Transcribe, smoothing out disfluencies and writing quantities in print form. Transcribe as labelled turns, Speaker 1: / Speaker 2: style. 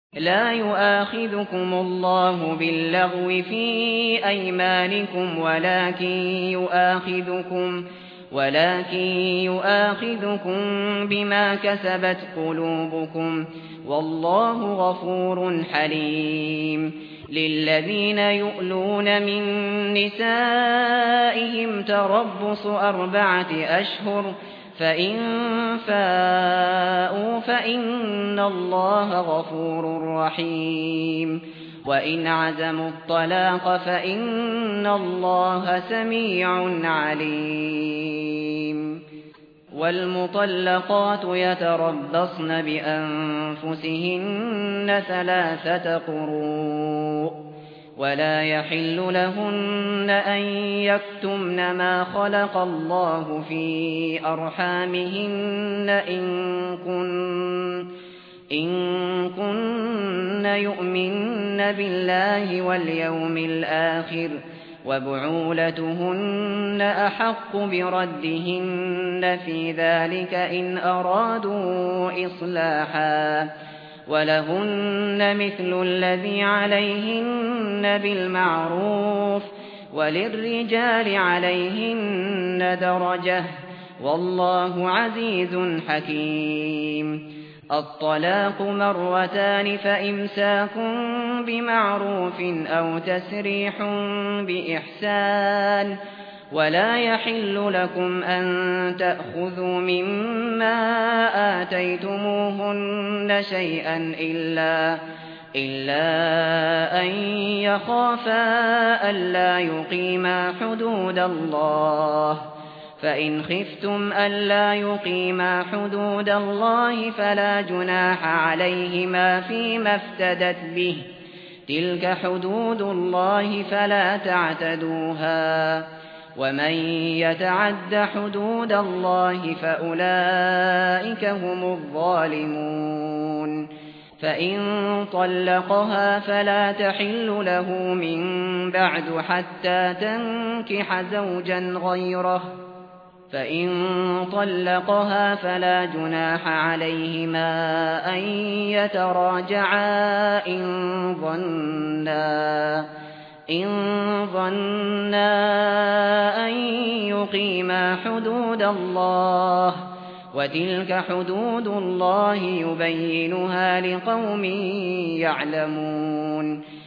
Speaker 1: لا يؤاخذكم الله باللغو في أيمانكم ولكن يؤاخذكم بما كسبت قلوبكم والله غفور حليم. للذين يؤلون من نسائهم تربص 4 أشهر فإن فاءوا فإن الله غفور رحيم. وإن عزموا الطلاق فإن الله سميع عليم. والمطلقات يتربصن بأنفسهن 3 قروء ولا يحل لهن أن يكتمن ما خلق الله في أرحامهن إن كن يؤمن بالله واليوم الآخر وبعولتهن أحق بردهن في ذلك إن أرادوا إصلاحا ولهن مثل الذي عليهن بالمعروف وللرجال عليهن درجة والله عزيز حكيم. الطلاق 2 مرتان فإمساك بمعروف أو تسريح بإحسان ولا يحل لكم أن تأخذوا مما آتيتموهن شيئا إلا أن يخافا ألا يقيما حدود الله فإن خفتم ألا يقيما حدود الله فلا جناح عليهما فيما افتدت به تلك حدود الله فلا تعتدوها ومن يتعد حدود الله فأولئك هم الظالمون. فإن طلقها فلا تحل له من بعد حتى تنكح زوجا غيره فإن طلقها فلا جناح عليهما أن يتراجعا إن ظنا أن يقيما حدود الله وتلك حدود الله يبينها لقوم يعلمون.